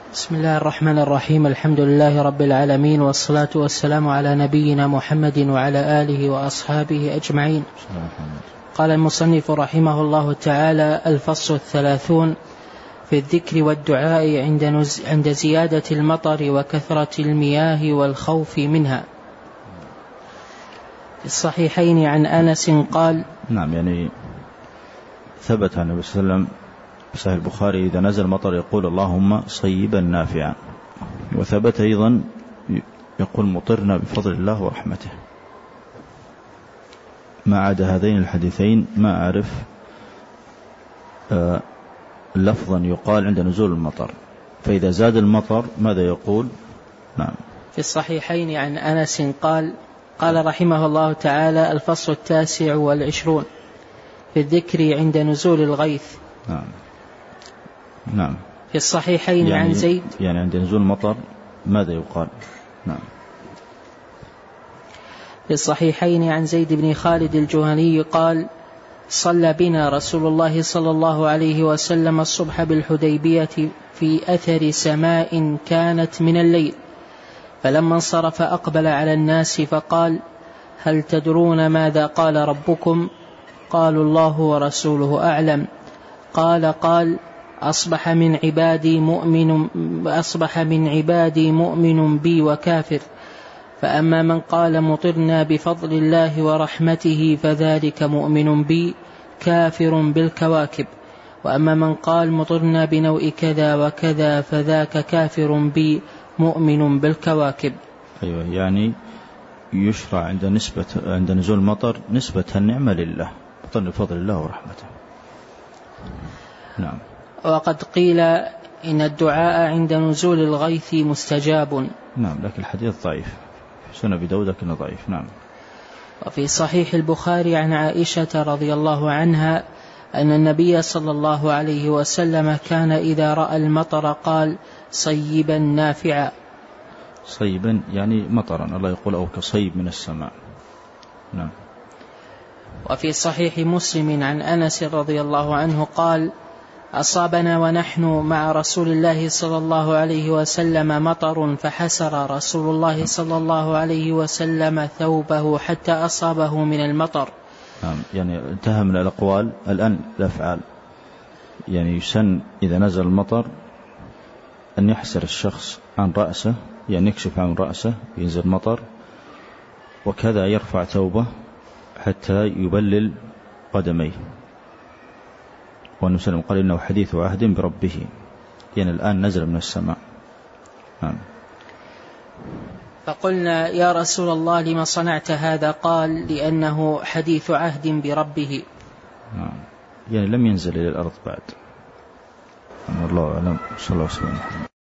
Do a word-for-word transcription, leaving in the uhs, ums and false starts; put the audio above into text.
بسم الله الرحمن الرحيم. الحمد لله رب العالمين، والصلاة والسلام على نبينا محمد وعلى آله وأصحابه أجمعين. قال المصنف رحمه الله تعالى: الفصل الثلاثون في الذكر والدعاء عند, نز... عند زيادة المطر وكثرة المياه والخوف منها. في الصحيحين عن أنس قال: نعم، يعني ثبت عن النبي صلى الله عليه وسلم في صحيح البخاري: إذا نزل مطر يقول اللهم صيبا نافعا. وثبت أيضا يقول مطرنا بفضل الله ورحمته. ما عدا هذين الحديثين ما أعرف آه لفظا يقال عند نزول المطر. فإذا زاد المطر ماذا يقول؟ نعم. في الصحيحين عن أنس قال: قال رحمه الله تعالى: الفصل التاسع والعشرون في الذكر عند نزول الغيث. نعم نعم. في الصحيحين يعني عن زيد يعني عند نزول المطر ماذا يقال؟ نعم. في الصحيحين عن زيد بن خالد الجهني قال: صلى بنا رسول الله صلى الله عليه وسلم الصبح بالحديبية في أثر سماء كانت من الليل، فلما انصرف أقبل على الناس فقال: هل تدرون ماذا قال ربكم؟ قالوا: الله ورسوله أعلم. قال قال أصبح من عبادي مؤمن أصبح من عبادي مؤمن بي وكافر، فأما من قال مطرنا بفضل الله ورحمته فذلك مؤمن بي كافر بالكواكب، وأما من قال مطرنا بنوء كذا وكذا فذاك كافر بي مؤمن بالكواكب. أيوة، يعني يشرع عند نسبة عند نزول المطر نسبة النعمة لله، بفضل الله ورحمته. نعم. وقد قيل إن الدعاء عند نزول الغيث مستجاب. نعم، لكن الحديث ضعيف، سنة أبي داود لكنه ضعيف. نعم. وفي صحيح البخاري عن عائشة رضي الله عنها أن النبي صلى الله عليه وسلم كان إذا رأى المطر قال: صيبا نافعا. صيبا يعني مطرا، الله يقول: أو كصيب من السماء. نعم. وفي صحيح مسلم عن أنس رضي الله عنه قال: أصابنا ونحن مع رسول الله صلى الله عليه وسلم مطر، فحسر رسول الله صلى الله عليه وسلم ثوبه حتى أصابه من المطر. نعم، يعني انتهى من الأقوال الآن الأفعال. يعني يسن إذا نزل المطر أن يحسر الشخص عن رأسه، يعني يكشف عن رأسه ينزل مطر، وكذا يرفع ثوبه حتى يبلل قدميه. والنبي صلى الله عليه وسلم قال: إنه حديث عهد بربه، يعني الآن نزل من السماء. نعم. فقلنا: يا رسول الله لما صنعت هذا؟ قال: لأنه حديث عهد بربه. نعم، يعني لم ينزل إلى الأرض بعد. الله أعلم. صلى الله عليه وسلم.